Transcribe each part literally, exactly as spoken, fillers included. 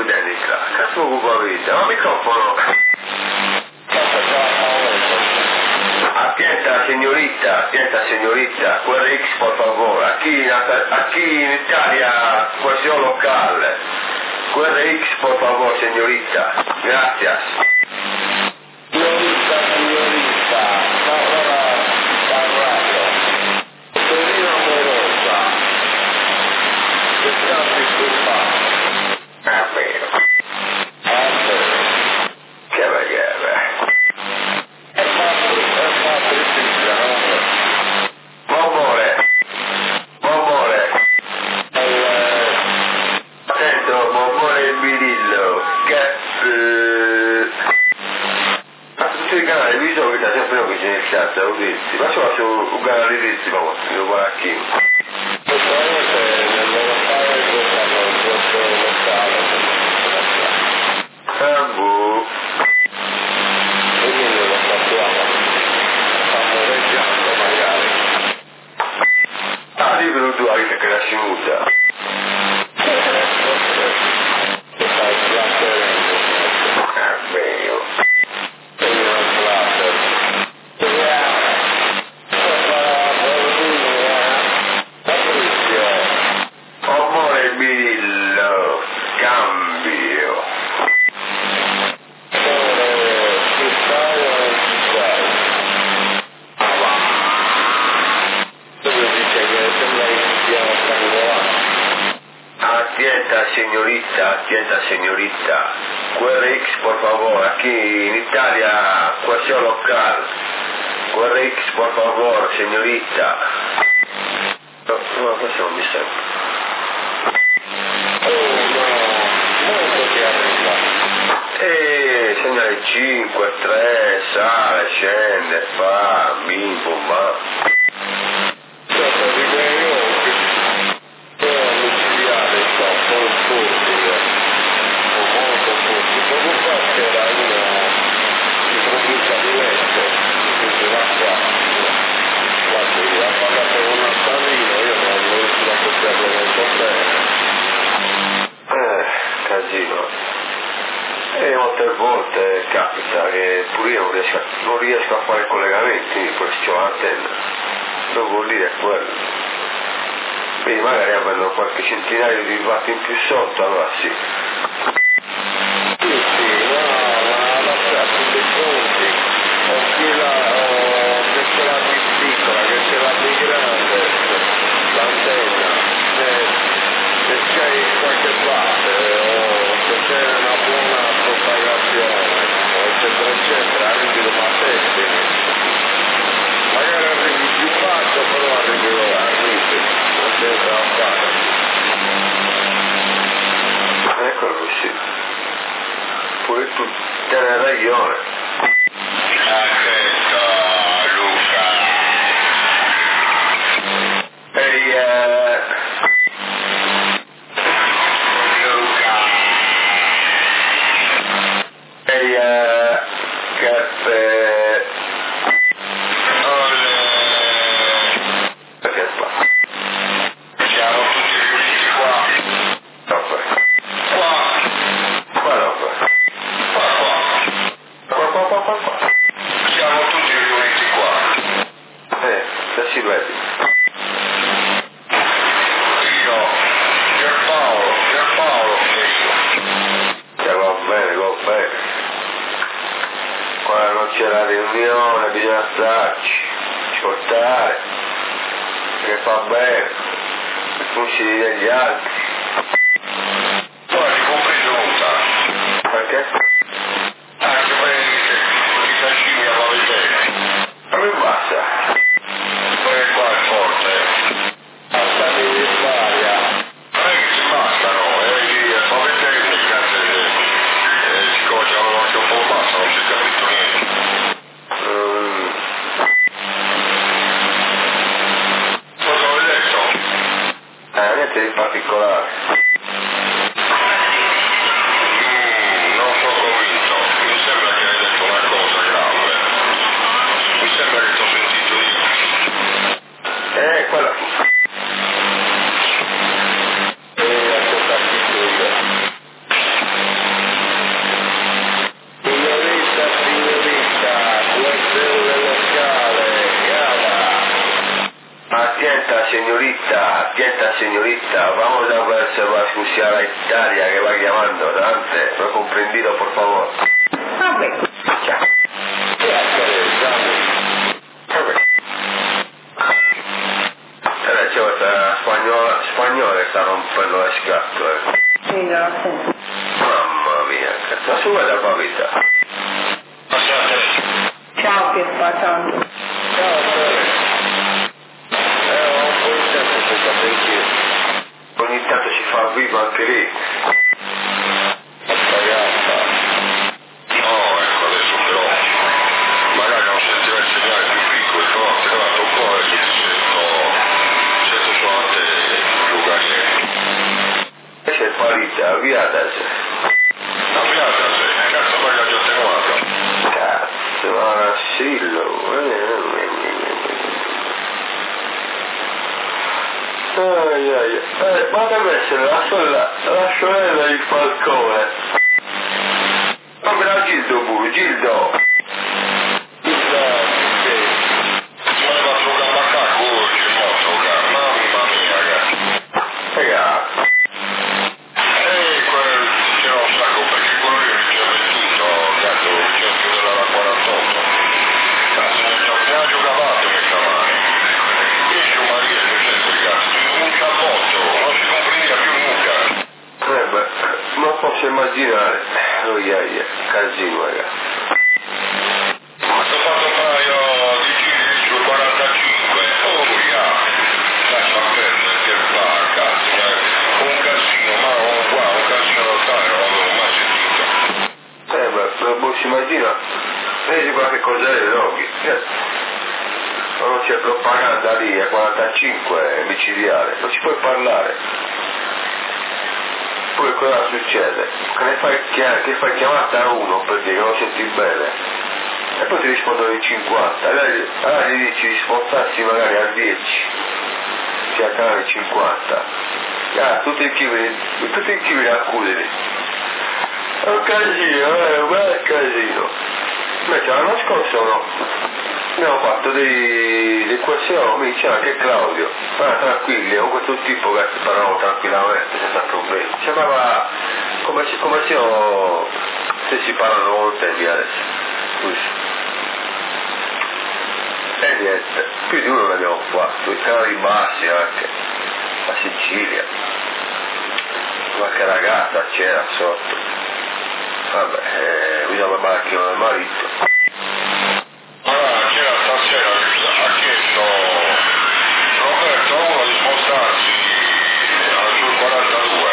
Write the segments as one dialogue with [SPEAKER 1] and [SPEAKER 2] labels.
[SPEAKER 1] identica. Cazzo occupa vita, ma microfono. Atienta señorita, atienta señorita, Q R X por favor, aquí, aquí in Italia, questione locale. Q R X por favor señorita, gracias.
[SPEAKER 2] Señorita, señorita, parla dal radio. Torino amorosa. Che sta disturbato.
[SPEAKER 1] Ah, vero.
[SPEAKER 2] Ah, vero.
[SPEAKER 1] Che vediere.
[SPEAKER 2] È fatto, è fatto il figlio, no?
[SPEAKER 1] Bombole. Bombole.
[SPEAKER 2] Eh,
[SPEAKER 1] Sento, bombole il birillo. Che... Eh... Ma tutti i canali, vi so che sta sempre io che c'è il chat, ho detto. Ma ci faccio un canale di ma lo guaracchino.
[SPEAKER 2] Praticamente nel loro fare giocano il gioco locale.
[SPEAKER 1] Ah, boh.
[SPEAKER 2] Quindi non lo sappiamo. Stiamo reggiando magari.
[SPEAKER 1] Ah, lì per tu hai che cresci muta.
[SPEAKER 2] Che fai flatterendo.
[SPEAKER 1] Ah, vero.
[SPEAKER 2] E io non flatter. Fabrizio.
[SPEAKER 1] Amore il birillo. Cambio.
[SPEAKER 2] Ci stai o non ci stai? Ah va. Dove dice che sembra che ci stiamo strangolando.
[SPEAKER 1] Atienta señorita, atienta señorita. Q R X por favor, aquí in Italia, questione locale. Q R X por favor, señorita. No, no, questo non mi sembra.
[SPEAKER 2] Oh no, molto ti arriva.
[SPEAKER 1] E segnale cinque, tre, sale, scende, fa, bimbo, ma.
[SPEAKER 2] Certo, direi io che sono micidiale, sto un po' furti, un molto furti. Poco fa c'era uno in provincia di Lecce, che diceva qua, guardi, ha pagato un altarino, io non sono riuscito a copiarlo molto bene.
[SPEAKER 1] Eh, casino. E molte volte capita che pure io non riesco a, non riesco a fare collegamenti in questa antenna. Non vuol dire quello. Quindi magari avendo qualche centinaio di watt in più sotto, allora sì.
[SPEAKER 2] Sì, sì, no, ma lasciate dei conti, ho qui la, ho, che ce l'ha di piccola, che ce l'ha di grande, l'antenna, se, se c'è qualche parte, o se c'è una buona propagazione, eccetera, eccetera, arrivi da testi, magari arrivi più basso, però arrivi là, arrivi, non c'è da fare.
[SPEAKER 1] Eccolo così. Pure tu te ne ragione.
[SPEAKER 2] Aspetta, Luca.
[SPEAKER 1] Ehi, eh...
[SPEAKER 2] Luca.
[SPEAKER 1] Ehi, eh... Caffè...
[SPEAKER 2] Ole.
[SPEAKER 1] Perché qua?
[SPEAKER 2] Siamo tutti riuniti qua.
[SPEAKER 1] No, qua.
[SPEAKER 2] Qua.
[SPEAKER 1] Qua no, qua.
[SPEAKER 2] Qua, qua.
[SPEAKER 1] Qua, qua, qua, qua, qua.
[SPEAKER 2] Siamo tutti riuniti qua.
[SPEAKER 1] Eh, se si vede.
[SPEAKER 2] Io, Pierpaolo, Pierpaolo, io.
[SPEAKER 1] Che va bene, va bene. Qua non c'è la riunione, bisogna starci, ascoltare, che fa bene, i consigli degli altri.
[SPEAKER 2] Guardi, compreso Luca.
[SPEAKER 1] Perché?
[SPEAKER 2] Anche per i saccini a bene.
[SPEAKER 1] A me basta.
[SPEAKER 2] Poi qua è forte. Bastano in Italia. Non è che si bastano, è lì, è vedere che cazzo siccome c'è una anche un po' bassa, non si è capito niente.
[SPEAKER 1] Mm.
[SPEAKER 2] Cosa ho detto?
[SPEAKER 1] Eh, niente di particolare.
[SPEAKER 2] Mm, non sono convinto, mi sembra che hai detto una cosa grave. Mi sembra che ti ho sentito io.
[SPEAKER 1] Eh, quella fu.
[SPEAKER 2] E ascoltarti tu io.
[SPEAKER 1] Pavita, vamos a ver se va a escuchar a Italia que va llamando, Dante, lo comprendido por favor.
[SPEAKER 3] Vabbè.
[SPEAKER 1] Ciao. Adesso questa spagnola, spagnola sta rompendo le scatole.
[SPEAKER 3] Sì, grazie.
[SPEAKER 1] Mamma mia, cazzo, su da Pavita.
[SPEAKER 3] Ciao Pierpa, ciao.
[SPEAKER 2] Ciao, eh, ho un po' di tempo senza pensiero.
[SPEAKER 1] Ogni tanto si fa vivo anche lì.
[SPEAKER 2] Ragazza.
[SPEAKER 4] No, ecco adesso però, magari non sentiva il segnale più piccolo, però ho tirato un po' e sento, sento solamente giocare.
[SPEAKER 1] E c'è Pavita, via adesso.
[SPEAKER 4] La piazza, se cazzo poi la giornata nuova.
[SPEAKER 1] Cazzo, ma l'assillo. Ai ai, eh, ma deve essere la sorella, la sorella di Falcone. Proprio la Gildo pure, Gildo.
[SPEAKER 4] Ma va a giocare a cacco oggi, mo a giocare, mamma mia ragazzi.
[SPEAKER 1] Ragazzi.
[SPEAKER 4] E quel c'è un sacco perché quello lì mi c'è vestito, cazzo, mi c'è più della quarantotto. Cazzo, mi ha giocato mi chiamare. Esce un Maria Giuseppe, cazzo, un cappotto, non si comprendeva più nulla.
[SPEAKER 1] Eh beh, ma posso immaginare. Oh yeah, yeah, casino ragazzi.
[SPEAKER 4] Ma ti ho fatto un paio di giri sul quarantacinque, oh yeah, lascia perdere che fa, cazzo, un casino, ma un, qua, un casino totale, non l'avevo mai sentito.
[SPEAKER 1] Eh beh, non si immagina. Vedi qualche cosa dei roghi. Ma non c'è propaganda lì a quarantacinque micidiale, non ci puoi parlare. Poi cosa succede? Che ne fai, che fai chiamata a uno perché non lo senti bene e poi ti rispondono i cinquanta, allora, allora gli dici di spostarsi magari al dieci, cioè al canale cinquanta, ah, tutti i chivini, tutti i chivini accusati. È un casino, è un bel casino. Invece l'anno scorso no, abbiamo fatto dei, dei questioni, mi diceva che Claudio, ah, tranquilli, con questo tipo che parlavamo tranquillamente, senza problemi. Sembrava come se, come se, io, se si parlano con te di adesso. Così. E niente, più di uno l'abbiamo fatto, i canali bassi anche, la Sicilia, qualche ragazza c'era sotto. Vabbè, eh, bisogna macchina del marito.
[SPEAKER 4] Allora, c'era stasera, ha chiesto Roberto a uno di spostarsi sul quarantadue,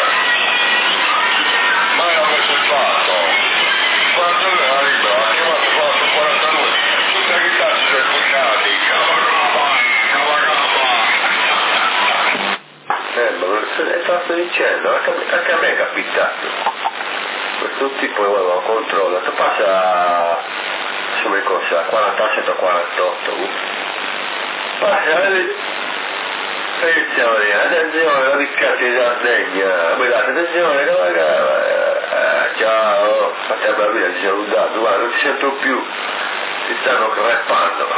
[SPEAKER 4] ma era messo il fatto, il quarantadue era libero, ha chiamato sul quarantadue, tutti i cazzi sono pugnati,
[SPEAKER 1] Eh, ma è stato dicendo, anche a me, anche a me è capitato. Questo tipo aveva un controllo, tu passa, insomma in cosa, quarantasette o quarantotto, passa lì, e iniziamo a dire, attenzione, la riccata di Sardegna, guardate, attenzione, eh, ciao, fate la bambina, ci salutato, guarda, non ti sento più, ti stanno crepando.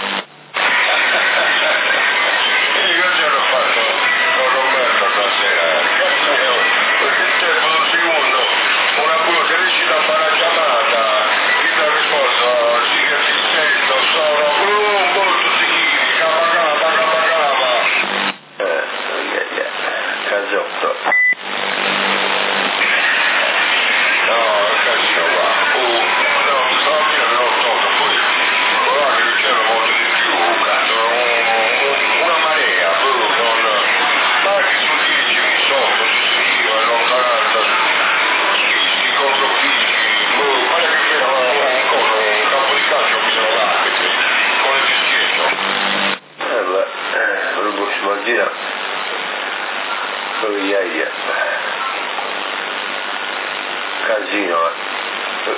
[SPEAKER 1] Casino, eh.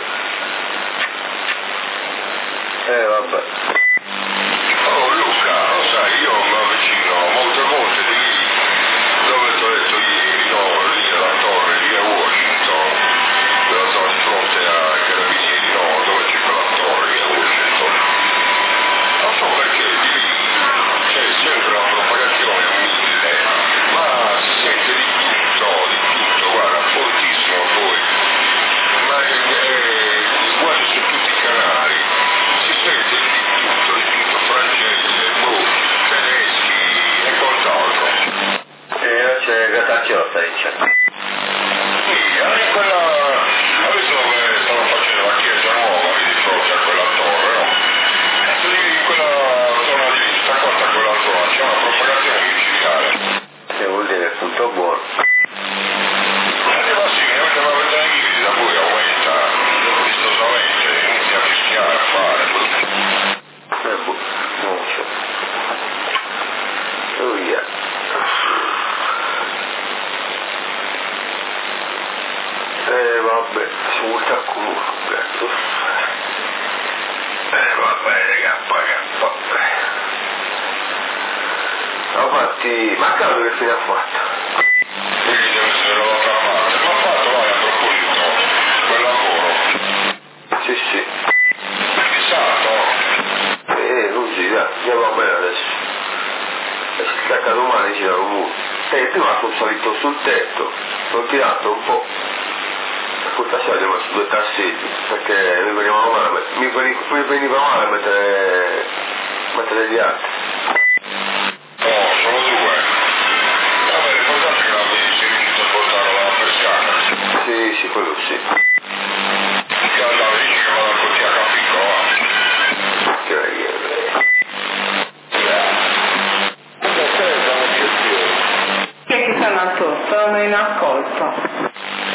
[SPEAKER 1] Eh vabbè.
[SPEAKER 4] Oh Luca, lo sai, io mi avvicino molte volte di lì, dove ti ho detto ieri, no, lì alla torre, lì a Washington, della zona di fronte ai carabinieri, no, dove c'è quella torre lì a Washington. Non so perché di lì c'è sempre una propagazione a mille, ma si sente
[SPEAKER 1] ce lo stai dicendo?
[SPEAKER 4] Sì, è quella... adesso dove stanno facendo la chiesa nuova, lì di fronte a quella torre, no? Cazzo di quella zona di vista, quanta quella zona, c'è una propagazione micidiale.
[SPEAKER 1] Che vuol dire punto buono.
[SPEAKER 4] Arriva sì, anche la vedere i da voi aumenta vistosamente, inizia a fischiare, a fare.
[SPEAKER 1] Eh, boh, non so. Oh yeah. Eh vabbè, si volta comunque. Eh vabbè, raga, paga. Infatti, ma cavolo che fine ha fatto?
[SPEAKER 4] Quindi deve essere dall'altra parte. Ma ha fatto, vai, a proposito, quel lavoro.
[SPEAKER 1] Sì, sì.
[SPEAKER 4] Fissato.
[SPEAKER 1] Eh, così, dai, andiamo bene adesso. E si stacca domani, ci dà un muro. E prima sono salito sul tetto, l'ho tirato un po'. Poi stasera abbiamo messo due tassetti, perché mi veniva male, mi veniva, mi veniva male mettere, mettere gli altri.
[SPEAKER 4] Oh, sono due. Vabbè, l'importante è che l'avevi sei riuscito a portare la persiana.
[SPEAKER 1] Sì, sì, quello sì.
[SPEAKER 4] Che andava, dici che vado così a capito, va.
[SPEAKER 1] Che è
[SPEAKER 3] Che ci sono attorno? Sono in ascolto.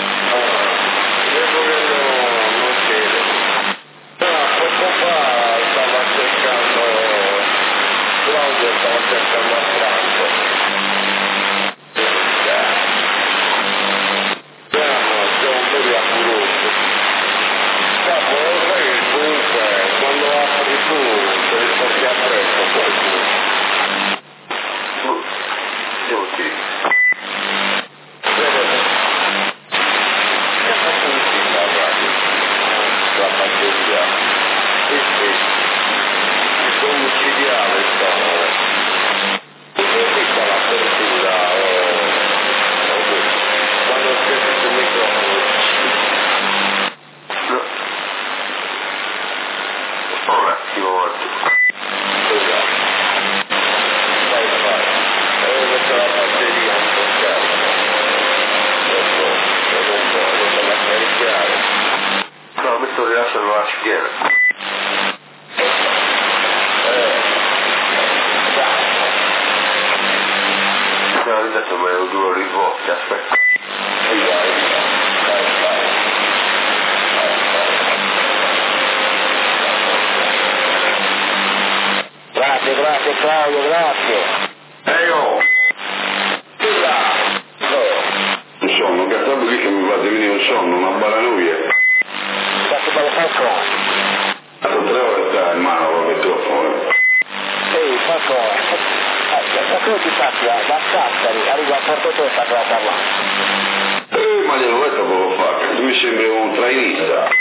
[SPEAKER 2] Grazie, grazie Claudio, grazie.
[SPEAKER 4] Prego.
[SPEAKER 2] Un sonno, che tanto che mi fate venire un sonno, una paranoia. Grazie per il falco. Sto tre ore sta in mano con il microfono. Sì, falco. Ma come ti fatti da Sassari, arriva a Porto Testa che la parlando? Eh, ma gliel'ho detto poco fa, che tu mi sembri un trainista.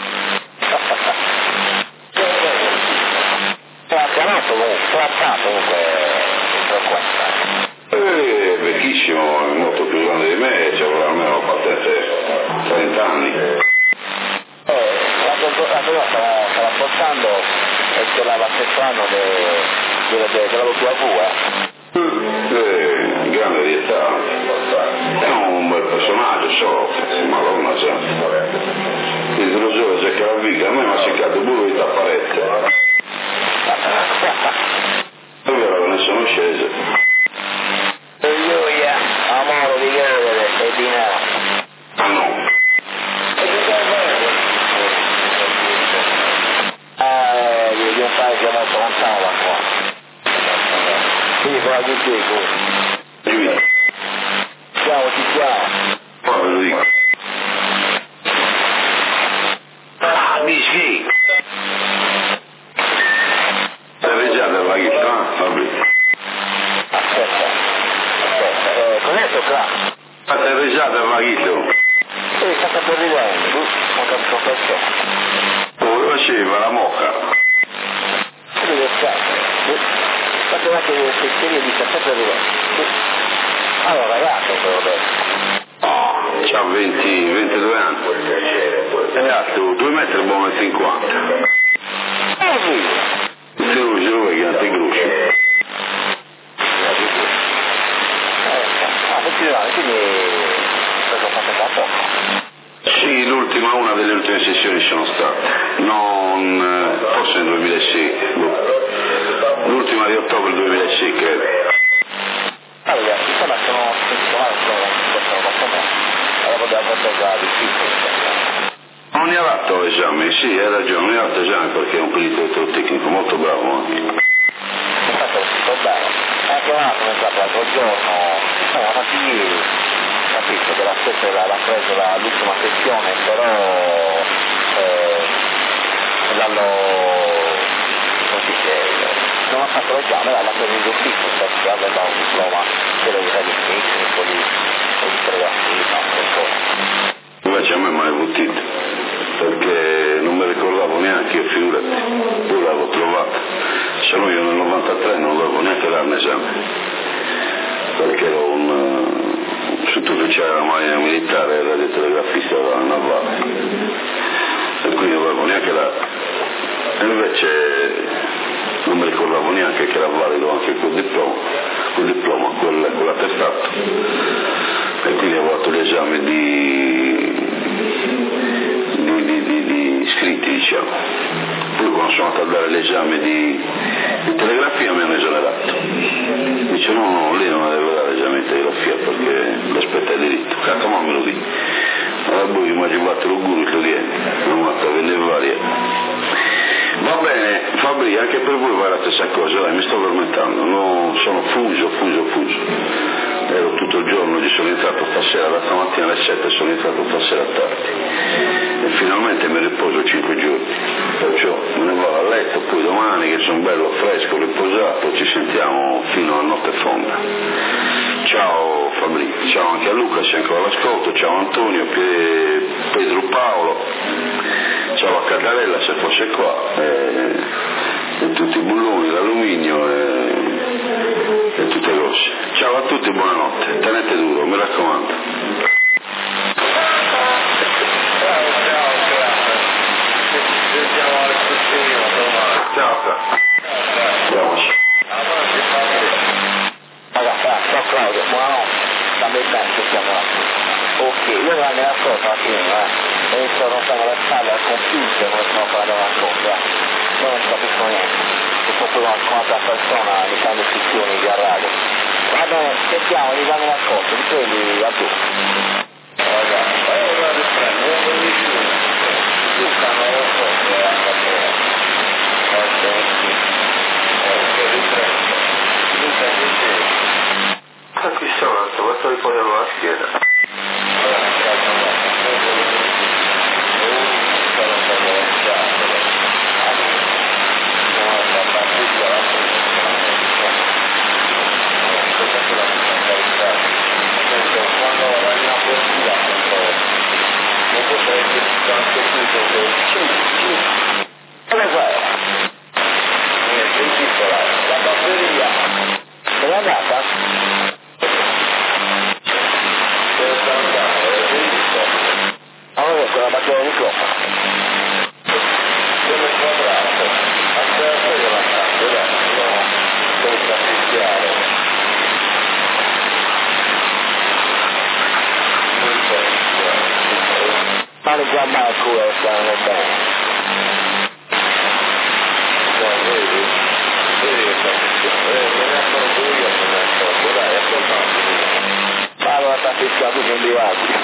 [SPEAKER 2] Trattato comunque, trattato comunque in questa. Eh, vecchissimo, è molto più grande di me, c'è almeno patente trenta anni. Eh, la cosa stava portando e ce l'aveva stesso anno della tua tua. Eh, grande di età. È un bel personaggio, so, madonna già. Il droggiore c'è che la viga, a me mi ha seccato pure di tapparette. È vero che ne sono scese. Alleluia, amore di credere e di no. Ah no. Eh, di un paese molto lontano da qua. Sì, qua di qui. Giù. Ciao, ci siamo. Poi lo dico. Ah, bischi. Sei già del Vaghitto, Fabri? Aspetta, aspetta, eh, cos'è sto qua? Sei già del Vaghitto? Sì, sta per ridere, tu non capisco questo. Oh, lo faceva la mocca. Sì, lo sai, fatto anche le serie di diciassette ridere. Allora ragazzo, te l'ho detto. Oh, c'ha venti, ventidue anni. E altro, due metri e buono cinquanta. Oh, sì. Se lo giuro che non ti gruci. Ah, perché no, quindi da poco.
[SPEAKER 5] Sì, l'ultima, una delle ultime sessioni sono state, non, forse nel duemilasei, l'ultima di ottobre duemilasei credo.
[SPEAKER 2] Allora, insomma sono funzionali questo com'è, allora poteva portare difficile.
[SPEAKER 5] Non ne ha fatto l'esame, sì, hai ragione, non ne ha fatto l'esame perché è un perito tecnico, molto bravo anche.
[SPEAKER 2] Infatti è tutto bene, anche l'altro è stato l'altro giorno, eh, ma ieri, capito, che la stessa l'ha preso la, l'ultima sessione, però eh, l'hanno, come si dice, non ha fatto l'esame, l'ha preso in ufficio, perché aveva un diploma quello di tecnico, di telegrafia, qualcosa.
[SPEAKER 5] Invece a me mai avuto, perché non mi ricordavo neanche io, figurati, poi l'avevo trovata, se no io nel novantatré non avevo neanche dare l'esame, perché ero un sottufficiale della Marina Militare e radiotelegrafista della Navale, e quindi non avevo neanche dato, e invece non mi ricordavo neanche che era valido anche quel diploma, quel diploma, quel, quell'attestato, e quindi avevo fatto l'esame di, di, di, di, di iscritti, diciamo. Poi quando sono andato a dare l'esame di, di telegrafia mi hanno esonerato. Dice no, no, lì non deve dare l'esame di telegrafia perché l'aspetta il diritto. Cazzo, ma me lo dico. Allora voi immaginate l'auguri che viene, non matta, venne varia. Va bene, Fabri, anche per voi va la stessa cosa, dai, mi sto addormentando, no, sono fuso, fuso, fuso. Ero tutto il giorno, gli sono entrato stasera, da stamattina alle sette sono entrato stasera tardi. E finalmente mi riposo cinque giorni. Perciò me ne vado a letto, poi domani che sono bello fresco, riposato, ci sentiamo fino a notte fonda. Ciao Fabri, ciao anche a Luca, sei ancora all'ascolto, ciao Antonio, Pedro Paolo, ciao a Catarella se fosse qua, e, e tutti i bulloni, l'alluminio e, e tutte le cose. Ciao a tutti, buonanotte, tenete duro, mi raccomando.
[SPEAKER 2] Ciao, ciao, grazie. Ci vediamo al sostegno domani.
[SPEAKER 5] Ciao, ciao.
[SPEAKER 2] Avanti, Fabri. Allora, ciao Claudio, buonanotte. Stammi bene, ci siamo. Ok, io non ne ascolto alla fine, eh. E sto rompendo le spalle al computer, non sono fare una cosa. Io non capisco niente. Sto qui con un'altra persona, mi fanno discussioni via radio. Va bene, sentiamo, gli danno l'ascolto, di quelli a tu. Allora, ora riprendo, non mi dico. Luca non lo so, è a capire. Ok, ok, riprendo. Luca, che c'è?
[SPEAKER 1] Ma chi sono? Ma sto riponendo la schiena.
[SPEAKER 2] Allora, cazzo, no, non lo so. Sono stato lasciato. Sono stata piccola, quando la mia poesia non potrei dire anche tutto che come fai? Niente, in piccola, la batteria è andata? Dove sta andando? È visto? Allora con la batteria di microfono come quadrato a terra io la cambio, no, senza fischiare. Male già Marco e stanno bene. Vedi? Vedi che sta fischiando? Eh, me ne accorgo io, me ne accorgo, dai, ascoltati. Allora sta fischiando con dei altri.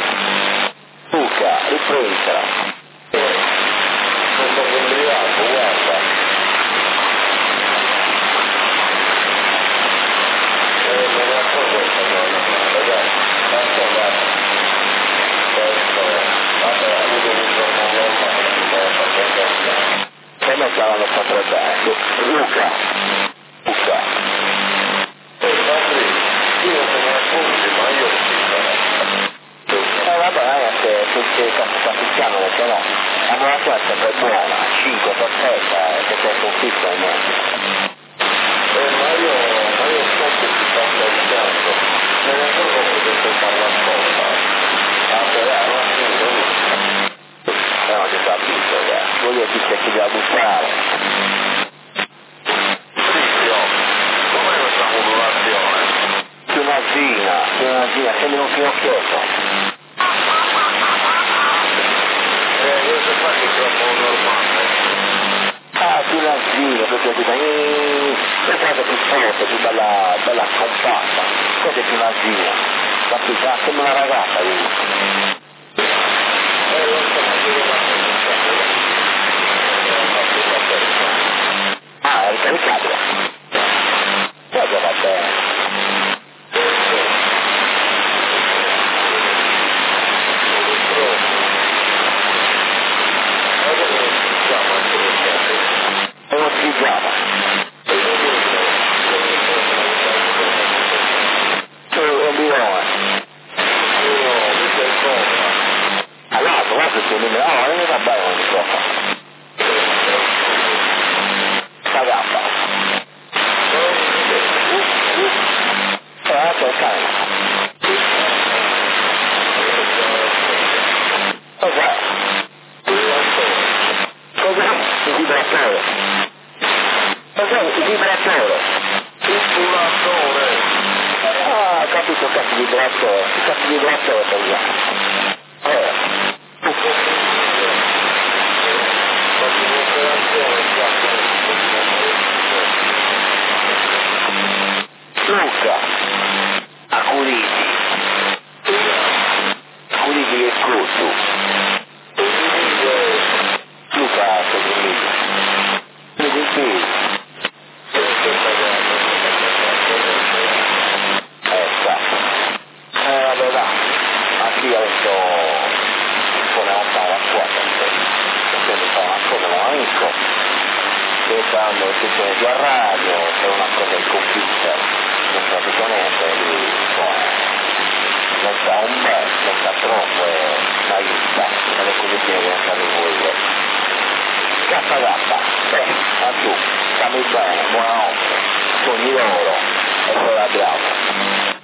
[SPEAKER 2] Luca, riprendila. Non sto con dei altri, guarda. Eh, me ne accorgo che sta andando male, dai. Tanto guarda. E non stavano potrebbe Luca Luca e Fabri io se ne accorgi ma io sì eh vabbè anche se si sta fischiando perché no la nuova è sempre buona cinque perfetta che c'è sconfitto in mente eh ma io ma io so che si sta fischiando me ne accorgo che sto parlando apposta ah però non si no, ci sta tutto, ragazzi. Voglio che si deve buttare. Silvio, com'è questa modulazione? Più una zina, più una zina, sembra un finocchietto. capito? In casa più forte, più bella, bella compatta, cosa più nazina, capito? Ah, come una ragazza lì. Ah, è ricaricabile. Cosa va bene? Luca, accuditi, accuditi che scuso, Luca, accuditi, accuditi, ecco, eh vabbè va, anche io adesso volevo fare la squadra, perché mi fa una cosa da un amico, che fanno il sessione di radio, per una cosa del computer, praticamente lui non sa un bel, non sa troppo, è una lista, non è così che non sa rivolgere. Gappa gappa, beh, ma tu, stammi bene, buonanotte, sogni d'oro, e poi l'abbiamo.